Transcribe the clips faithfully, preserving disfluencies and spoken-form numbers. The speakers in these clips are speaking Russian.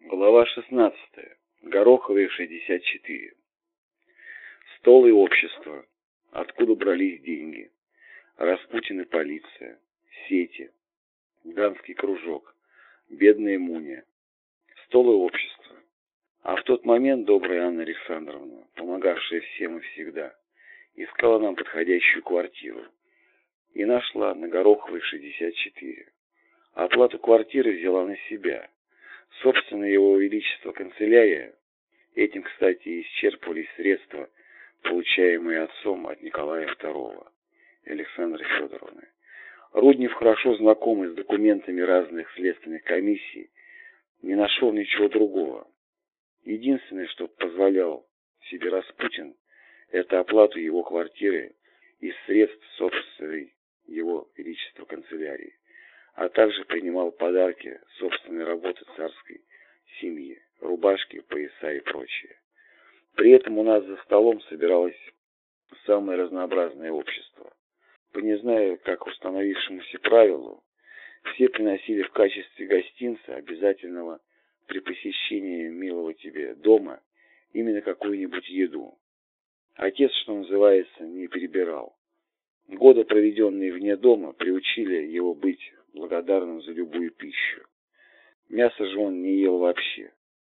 Глава шестнадцатая. Гороховые шестьдесят четыре. Стол и общество. Откуда брались деньги? Распутин и полиция. Сети. Дамский кружок. Бедная Муня. Стол и общество. А в тот момент добрая Анна Александровна, помогавшая всем и всегда, искала нам подходящую квартиру. И нашла на Гороховой шестьдесят четыре. Оплату квартиры взяла на себя. Собственно, его величество канцелярия, этим, кстати, исчерпывались средства, получаемые отцом от Николая второго, Александры Федоровны. Руднев, хорошо знакомый с документами разных следственных комиссий, не нашел ничего другого. Единственное, что позволял себе Распутин, это оплату его квартиры из средств собственной его величества канцелярии, а также принимал подарки собственной работы царской семьи, рубашки, пояса и прочее. При этом у нас за столом собиралось самое разнообразное общество. По не знаю, как установившемуся правилу, все приносили в качестве гостинца, обязательного при посещении милого тебе дома, именно какую-нибудь еду. Отец, что называется, не перебирал. Годы, проведенные вне дома, приучили его быть благодарным за любую пищу. Мясо же он не ел вообще.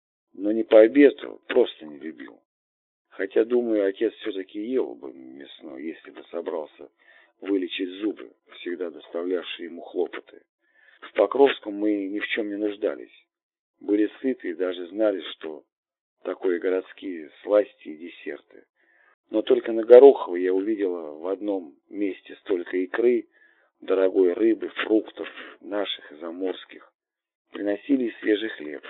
Но не по обеду, просто не любил. Хотя, думаю, отец все-таки ел бы мясное, если бы собрался вылечить зубы, всегда доставлявшие ему хлопоты. В Покровском мы ни в чем не нуждались. Были сыты и даже знали, что такое городские сласти и десерты. Но только на Гороховой я увидела в одном месте столько икры, дорогой рыбы, фруктов, наших и заморских. Приносили и свежий хлеб,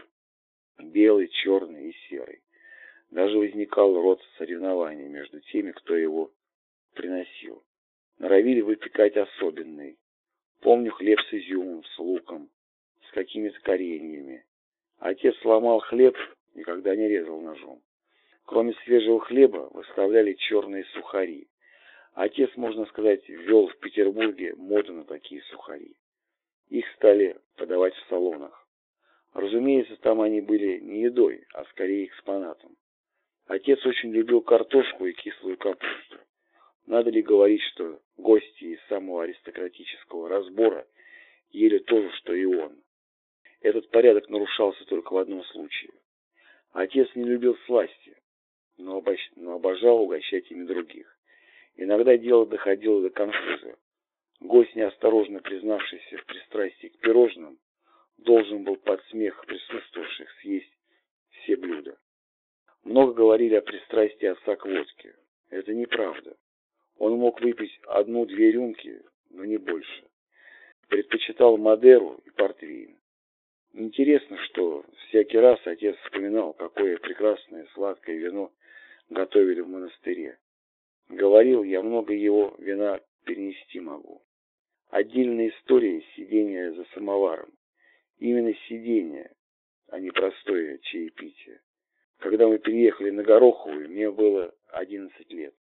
белый, черный и серый. Даже возникал род соревнований между теми, кто его приносил. Норовили выпекать особенный. Помню хлеб с изюмом, с луком, с какими-то кореньями. Отец сломал хлеб, никогда не резал ножом. Кроме свежего хлеба выставляли черные сухари. Отец, можно сказать, ввел в Петербурге моду на такие сухари. Их стали подавать в салонах. Разумеется, там они были не едой, а скорее экспонатом. Отец очень любил картошку и кислую капусту. Надо ли говорить, что гости из самого аристократического разбора ели то же, что и он. Этот порядок нарушался только в одном случае. Отец не любил сласти, но, обож... но обожал угощать ими других. Иногда дело доходило до конфуза. Гость, неосторожно признавшийся в пристрастии к пирожным, должен был под смех присутствовавших съесть все блюда. Много говорили о пристрастии отца к водке. Это неправда. Он мог выпить одну-две рюмки, но не больше. Предпочитал Мадеру и портвейн. Интересно, что всякий раз отец вспоминал, какое прекрасное сладкое вино готовили в монастыре. Говорил, я много его вина перенести могу. Отдельная история сидения за самоваром. Именно сидение, а не простое чаепитие. Когда мы переехали на Гороховую, мне было одиннадцать лет.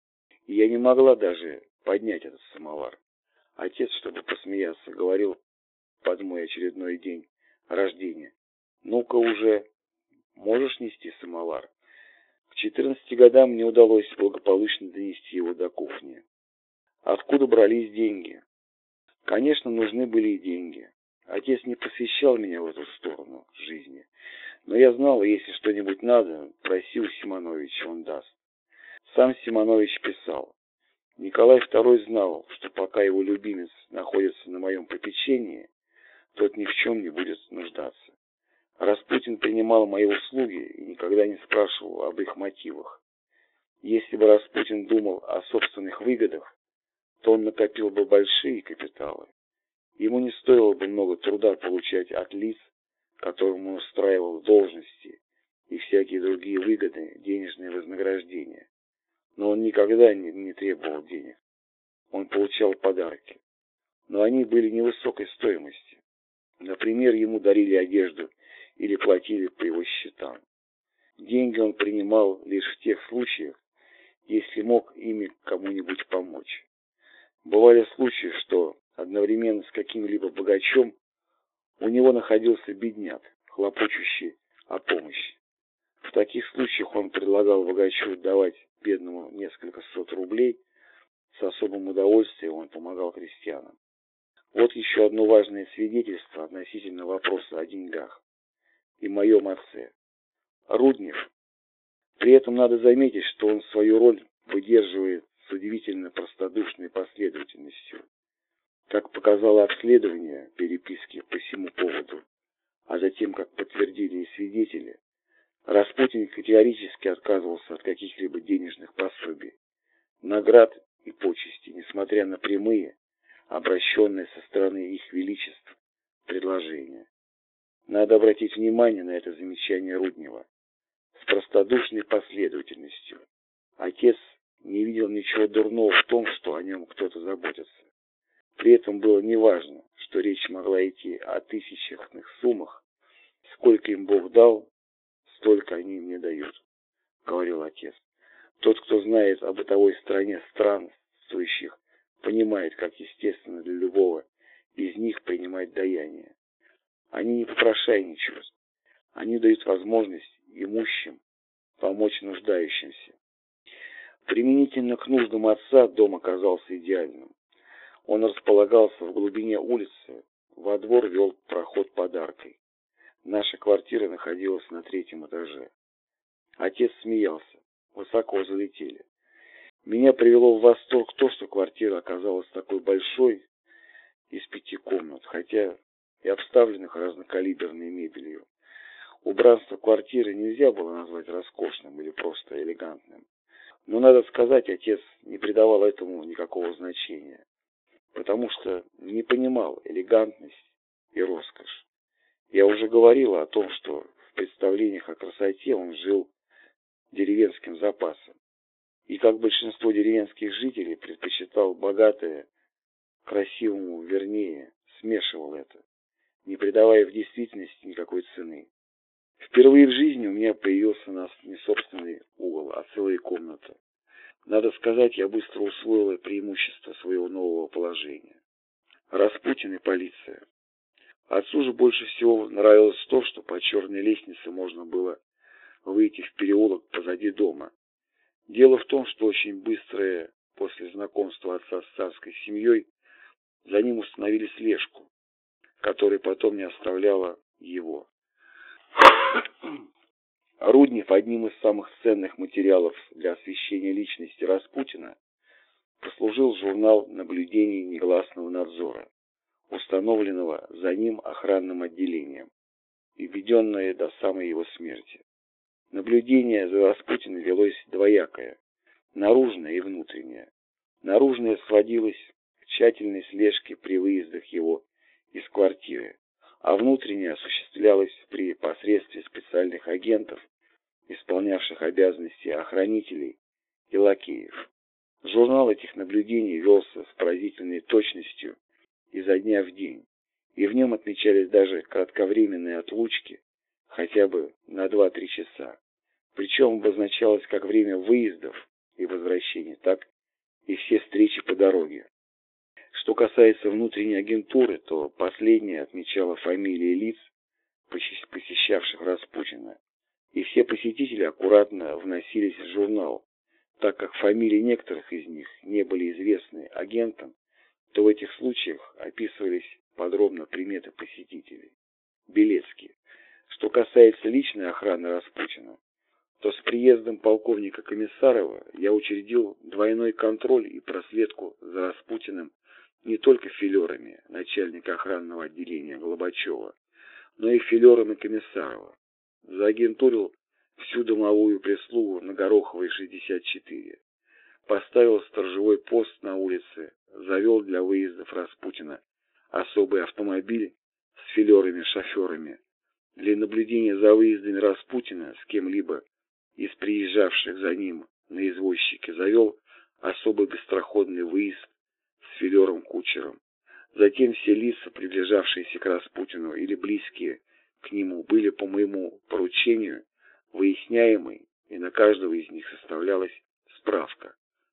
И я не могла даже поднять этот самовар. Отец, чтобы посмеяться, говорил под мой очередной день рождения: ну-ка уже, можешь нести самовар? К четырнадцати годам мне удалось благополучно донести его до кухни. Откуда брались деньги? Конечно, нужны были и деньги. Отец не посвящал меня в эту сторону жизни. Но я знал, если что-нибудь надо, проси у Симоновича, он даст. Сам Симонович писал: Николай второй знал, что пока его любимец находится на моем попечении, тот ни в чем не будет нуждаться. Распутин принимал мои услуги и никогда не спрашивал об их мотивах. Если бы Распутин думал о собственных выгодах, то он накопил бы большие капиталы. Ему не стоило бы много труда получать от лиц, которым он устраивал должности и всякие другие выгоды, денежные вознаграждения. Но он никогда не, не требовал денег. Он получал подарки. Но они были невысокой стоимости. Например, ему дарили одежду или платили по его счетам. Деньги он принимал лишь в тех случаях, если мог ими кому-нибудь помочь. Бывали случаи, что одновременно с каким-либо богачом у него находился бедняк, хлопочущий о помощи. В таких случаях он предлагал богачу давать бедному несколько сот рублей. С особым удовольствием он помогал крестьянам. Вот еще одно важное свидетельство относительно вопроса о деньгах и моем отце. Руднев. При этом надо заметить, что он свою роль выдерживает с удивительно простодушной последовательностью. Как показало обследование переписки по всему поводу, а затем, как подтвердили и свидетели, Распутин категорически отказывался от каких-либо денежных пособий, наград и почестей, несмотря на прямые, обращенные со стороны их величеств, предложения. Надо обратить внимание на это замечание Руднева. С простодушной последовательностью. Отец не видел ничего дурного в том, что о нем кто-то заботится. При этом было неважно, что речь могла идти о тысячных суммах. Сколько им Бог дал, столько они мне дают, говорил отец. Тот, кто знает о бытовой стороне странствующих, понимает, как естественно для любого из них принимать даяние. Они не попрошайничают. Они дают возможность имущим помочь нуждающимся. Применительно к нуждам отца дом оказался идеальным. Он располагался в глубине улицы, во двор вел проход под аркой. Наша квартира находилась на третьем этаже. Отец смеялся, высоко залетели. Меня привело в восторг то, что квартира оказалась такой большой, из пяти комнат, хотя и обставленных разнокалиберной мебелью. Убранство квартиры нельзя было назвать роскошным или просто элегантным. Но, надо сказать, отец не придавал этому никакого значения, потому что не понимал элегантность и роскошь. Я уже говорил о том, что в представлениях о красоте он жил деревенским запасом. И как большинство деревенских жителей предпочитал богатое красивому, вернее, смешивал это, не придавая в действительности никакой цены. Впервые в жизни у меня появился нас не собственный угол, а целая комната. Надо сказать, я быстро усвоил преимущество своего нового положения. Распутин и полиция. Отцу же больше всего нравилось то, что по черной лестнице можно было выйти в переулок позади дома. Дело в том, что очень быстрое после знакомства отца с царской семьей за ним установили слежку, которая потом не оставляла его. Руднев одним из самых ценных материалов для освещения личности Распутина послужил журнал наблюдений негласного надзора, установленного за ним охранным отделением и введенное до самой его смерти. Наблюдение за Распутиным велось двоякое, наружное и внутреннее. Наружное сводилось к тщательной слежке при выездах его из квартиры, а внутреннее осуществлялось при посредстве специальных агентов, исполнявших обязанности охранителей и лакеев. Журнал этих наблюдений велся с поразительной точностью изо дня в день, и в нем отмечались даже кратковременные отлучки, хотя бы на два-три часа. Причем обозначалось как время выездов и возвращений, так и все встречи по дороге. Что касается внутренней агентуры, то последняя отмечала фамилии лиц, посещавших Распутина, и все посетители аккуратно вносились в журнал. Так как фамилии некоторых из них не были известны агентам, то в этих случаях описывались подробно приметы посетителей. Белецкий. Что касается личной охраны Распутина, то с приездом полковника Комиссарова я учредил двойной контроль и проследку за Распутиным не только филерами начальника охранного отделения Глобачева, но и филером и Комиссарова. Заагентурил всю домовую прислугу на Гороховой шестьдесят четыре. Поставил сторожевой пост на улице, завел для выездов Распутина особый автомобиль с филерами-шоферами. Для наблюдения за выездами Распутина с кем-либо из приезжавших за ним на извозчике завел особый быстроходный выезд с филером-кучером. Затем все лица, приближавшиеся к Распутину или близкие к нему, были по моему поручению выясняемы, и на каждого из них составлялась справка.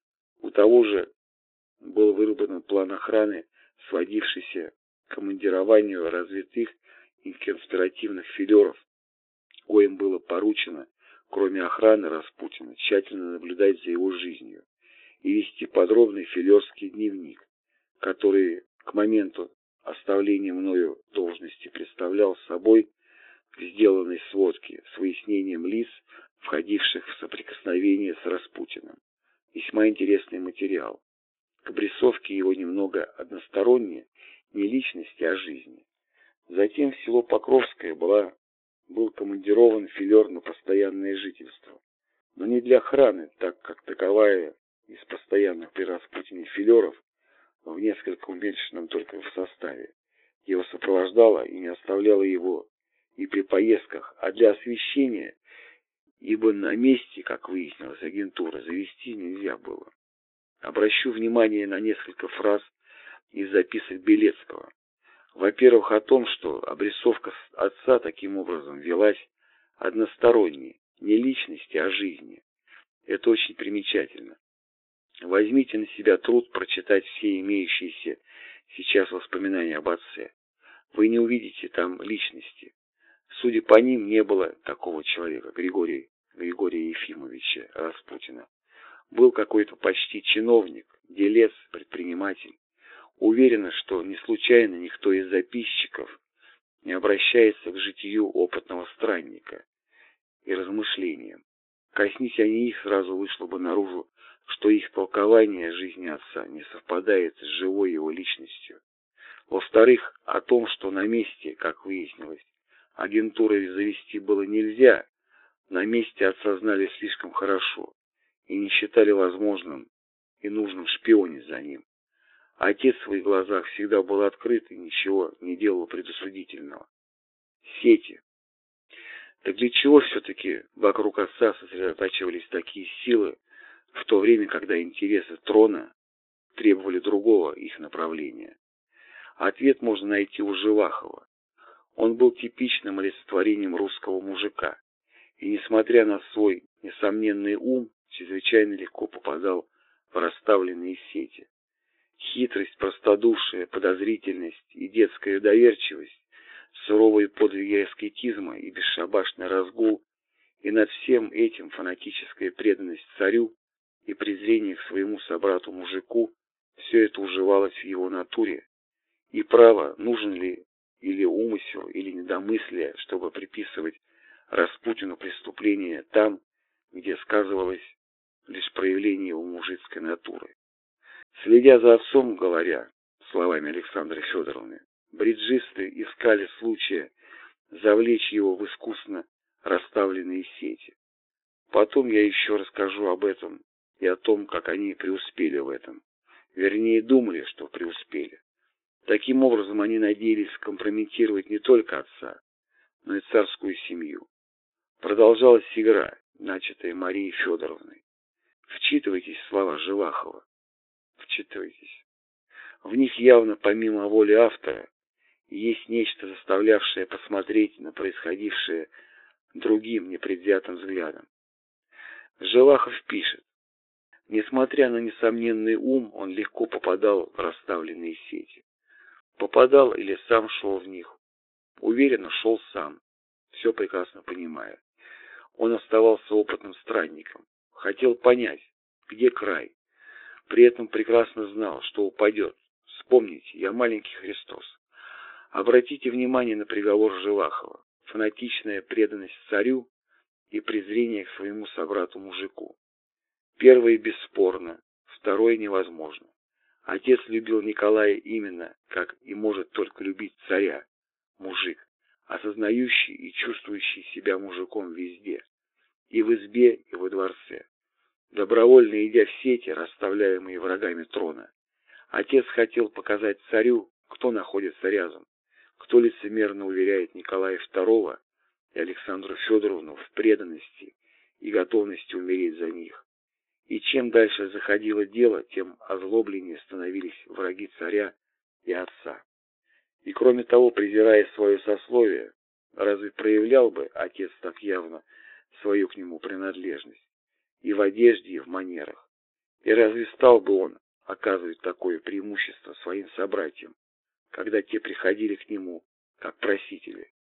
У того же был выработан план охраны, сводившийся к командированию развитых и конспиративных филеров коим было поручено, кроме охраны Распутина, тщательно наблюдать за его жизнью и вести подробный филерский дневник, который к моменту оставления мною должности представлял собой к сделанной сводке с выяснением лиц, входивших в соприкосновение с Распутиным. Весьма интересный материал. К обрисовке его немного одностороннее, не личности, а жизни. Затем в село Покровское была, был командирован филер на постоянное жительство, но не для охраны, так как таковая из постоянных при Распутине филеров, в несколько уменьшенном только в составе, его сопровождала и не оставляла его и при поездках, а для освещения, ибо на месте, как выяснилось, агентуры завести нельзя было. Обращу внимание на несколько фраз из записок Белецкого. Во-первых, о том, что обрисовка отца таким образом велась односторонне, не личности, а жизни. Это очень примечательно. Возьмите на себя труд прочитать все имеющиеся сейчас воспоминания об отце. Вы не увидите там личности. Судя по ним, не было такого человека, Григория, Григория Ефимовича Распутина. Был какой-то почти чиновник, делец, предприниматель. Уверена, что не случайно никто из записчиков не обращается к житию опытного странника и размышлениям. Коснись они их, сразу вышло бы наружу, что их толкование жизни отца не совпадает с живой его личностью. Во-вторых, о том, что на месте, как выяснилось, агентурой завести было нельзя, на месте отца знали слишком хорошо и не считали возможным и нужным шпионить за ним. Отец в своих глазах всегда был открыт и ничего не делал предосудительного. Сети. Так для чего все-таки вокруг отца сосредотачивались такие силы, в то время, когда интересы трона требовали другого их направления? Ответ можно найти у Живахова. Он был типичным олицетворением русского мужика, и, несмотря на свой несомненный ум, чрезвычайно легко попадал в расставленные сети. Хитрость, простодушие, подозрительность и детская доверчивость, суровые подвиги аскетизма и бесшабашный разгул, и над всем этим фанатическая преданность царю и презрение к своему собрату-мужику, все это уживалось в его натуре. И право, нужен ли или умысел, или недомыслие, чтобы приписывать Распутину преступление там, где сказывалось лишь проявление его мужицкой натуры. Следя за отцом, говоря, словами Александры Федоровны, бриджисты искали случая завлечь его в искусно расставленные сети. Потом я еще расскажу об этом и о том, как они преуспели в этом. Вернее, думали, что преуспели. Таким образом, они надеялись скомпрометировать не только отца, но и царскую семью. Продолжалась игра, начатая Марией Федоровной. Вчитывайтесь в слова Живахова. Вчитывайтесь. В них явно, помимо воли автора, есть нечто, заставлявшее посмотреть на происходившее другим непредвзятым взглядом. Живахов пишет: несмотря на несомненный ум, он легко попадал в расставленные сети. Попадал или сам шел в них. Уверенно шел сам, все прекрасно понимая. Он оставался опытным странником. Хотел понять, где край. При этом прекрасно знал, что упадет. Вспомните, я маленький Христос. Обратите внимание на приговор Живахова. Фанатичная преданность царю и презрение к своему собрату-мужику. Первое бесспорно, второе невозможно. Отец любил Николая именно, как и может только любить царя, мужик, осознающий и чувствующий себя мужиком везде, и в избе, и во дворце. Добровольно идя в сети, расставляемые врагами трона, отец хотел показать царю, кто находится рядом, кто лицемерно уверяет Николая второго и Александру Федоровну в преданности и готовности умереть за них. И чем дальше заходило дело, тем озлобленнее становились враги царя и отца. И кроме того, презирая свое сословие, разве проявлял бы отец так явно свою к нему принадлежность и в одежде, и в манерах? И разве стал бы он оказывать такое преимущество своим собратьям, когда те приходили к нему как просители?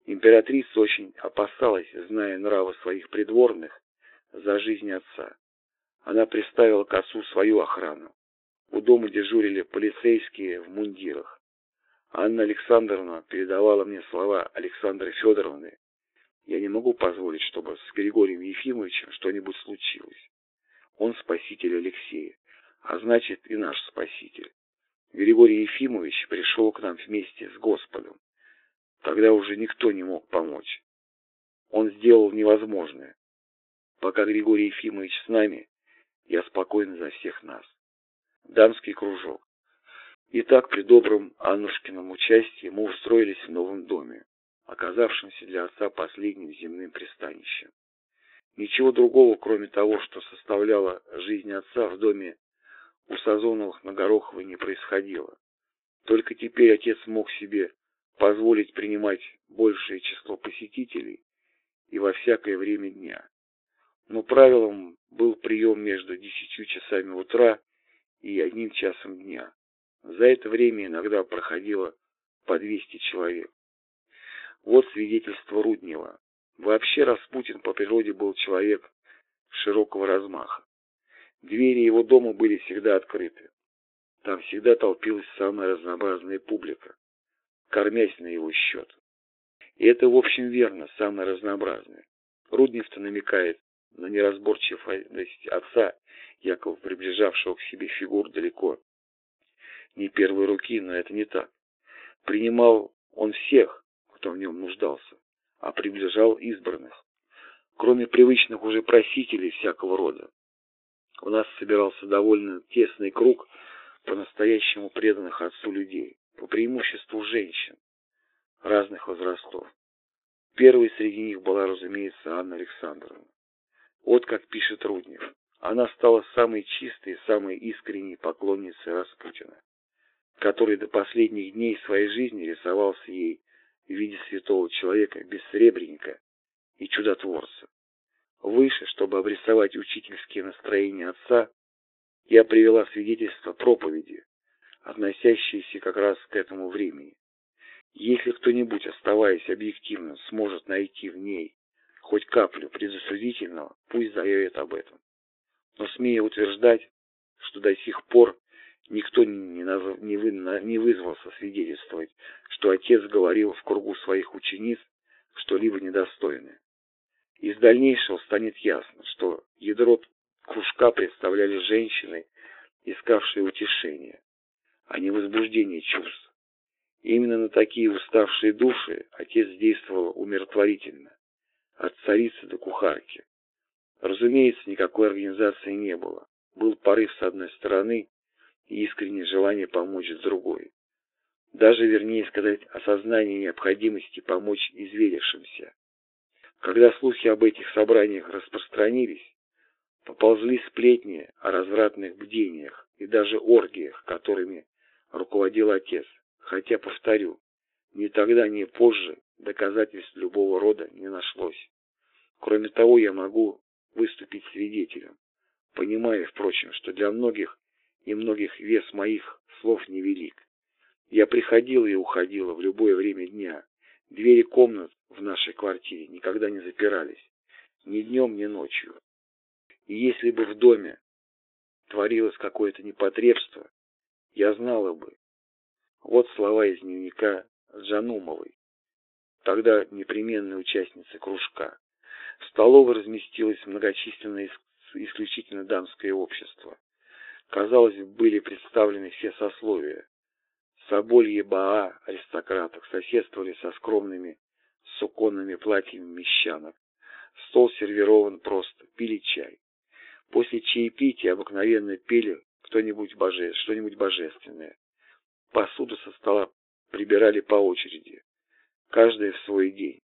Императрица очень опасалась, зная нравы своих придворных, за жизнь отца. Она приставила к отцу свою охрану. У дома дежурили полицейские в мундирах. Анна Александровна передавала мне слова Александры Федоровны: «Я не могу позволить, чтобы с Григорием Ефимовичем что-нибудь случилось. Он спаситель Алексея, а значит и наш спаситель. Григорий Ефимович пришел к нам вместе с Господом. Тогда уже никто не мог помочь. Он сделал невозможное. Пока Григорий Ефимович с нами, я спокоен за всех нас». Дамский кружок. Итак, при добром Аннушкином участии мы устроились в новом доме, оказавшемся для отца последним земным пристанищем. Ничего другого, кроме того, что составляло жизнь отца, в доме у Сазоновых на Гороховой не происходило. Только теперь отец мог себе позволить принимать большее число посетителей и во всякое время дня. Но правилом был прием между десятью часами утра и одним часом дня. За это время иногда проходило по двести человек. Вот свидетельство Руднева. Вообще Распутин по природе был человек широкого размаха. Двери его дома были всегда открыты. Там всегда толпилась самая разнообразная публика, кормясь на его счет. И это, в общем, верно, самое разнообразное. Руднев-то намекает на неразборчивость отца, якобы приближавшего к себе фигур далеко не первой руки, но это не так. Принимал он всех, кто в нем нуждался, а приближал избранных. Кроме привычных уже просителей всякого рода, у нас собирался довольно тесный круг по-настоящему преданных отцу людей, по преимуществу женщин разных возрастов. Первой среди них была, разумеется, Анна Александровна. Вот как пишет Руднев. Она стала самой чистой, самой искренней поклонницей Распутина, который до последних дней своей жизни рисовался ей в виде святого человека, бессребреника и чудотворца. Выше, чтобы обрисовать учительские настроения отца, я привела свидетельство проповеди, относящиеся как раз к этому времени. Если кто-нибудь, оставаясь объективным, сможет найти в ней хоть каплю предосудительного, пусть заявит об этом. Но смею утверждать, что до сих пор никто не, назв... не, вы... не вызвался свидетельствовать, что отец говорил в кругу своих учениц что-либо недостойное. Из дальнейшего станет ясно, что ядро кружка представляли женщины, искавшие утешения, а не возбуждение чувств. И именно на такие уставшие души отец действовал умиротворительно, от царицы до кухарки. Разумеется, никакой организации не было. Был порыв с одной стороны и искреннее желание помочь с другой. Даже, вернее сказать, осознание необходимости помочь изверившимся. Когда слухи об этих собраниях распространились, поползли сплетни о развратных бдениях и даже оргиях, которыми руководил отец. Хотя, повторю, ни тогда, ни позже доказательств любого рода не нашлось. Кроме того, я могу выступить свидетелем, понимая, впрочем, что для многих и многих вес моих слов невелик. Я приходила и уходила в любое время дня. Двери комнат в нашей квартире никогда не запирались, ни днем, ни ночью. И если бы в доме творилось какое-то непотребство, я знала бы. Вот слова из дневника Джанумовой, тогда непременной участницы кружка. В столовой разместилось многочисленное исключительно дамское общество. Казалось, были представлены все сословия. Соболье баа аристократок соседствовали со скромными суконными платьями мещанок. Стол сервирован просто, пили чай. После чаепития обыкновенно пели кто-нибудь боже... что-нибудь божественное. Посуду со стола прибирали по очереди, каждый в свой день.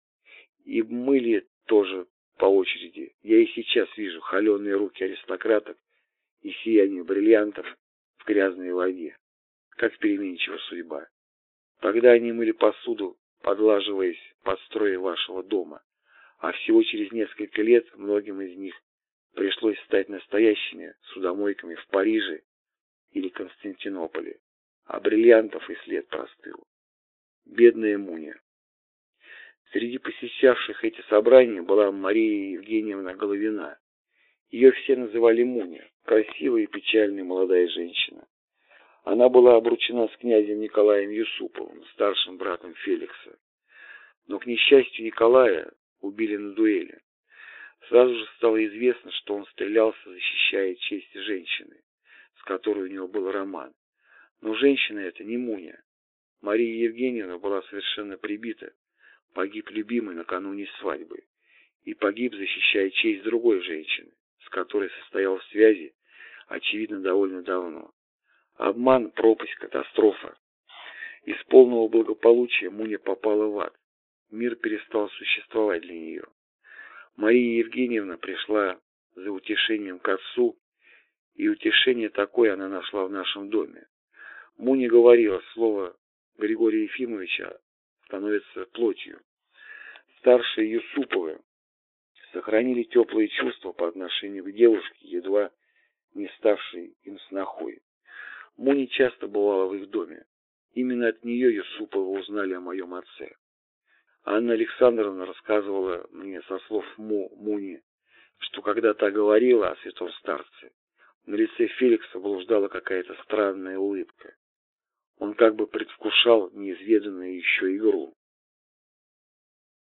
И мыли тоже по очереди. Я и сейчас вижу холеные руки аристократок и сияние бриллиантов в грязной воде. Как переменчива судьба. Тогда они мыли посуду, подлаживаясь под строй вашего дома, а всего через несколько лет многим из них пришлось стать настоящими судомойками в Париже или Константинополе, а бриллиантов и след простыл. Бедная Муня. Среди посещавших эти собрания была Мария Евгеньевна Головина. Ее все называли Муня, красивая и печальная молодая женщина. Она была обручена с князем Николаем Юсуповым, старшим братом Феликса. Но, к несчастью, Николая убили на дуэли. Сразу же стало известно, что он стрелялся, защищая честь женщины, с которой у него был роман. Но женщина эта не Муня. Мария Евгеньевна была совершенно прибита, погиб любимый накануне свадьбы, и погиб, защищая честь другой женщины, с которой состоял в связи, очевидно, довольно давно. Обман, пропасть, катастрофа. Из полного благополучия Муня попала в ад. Мир перестал существовать для нее. Мария Евгеньевна пришла за утешением к отцу, и утешение такое она нашла в нашем доме. Муня говорила, слово Григория Ефимовича становится плотью. Старшие Юсуповы сохранили теплые чувства по отношению к девушке, едва не ставшей им снохой. Муня часто бывала в их доме. Именно от нее Юсуповы узнали о моем отце. Анна Александровна рассказывала мне со слов Му, Муни, что когда та говорила о святом старце, на лице Феликса блуждала какая-то странная улыбка. Он как бы предвкушал неизведанную еще игру.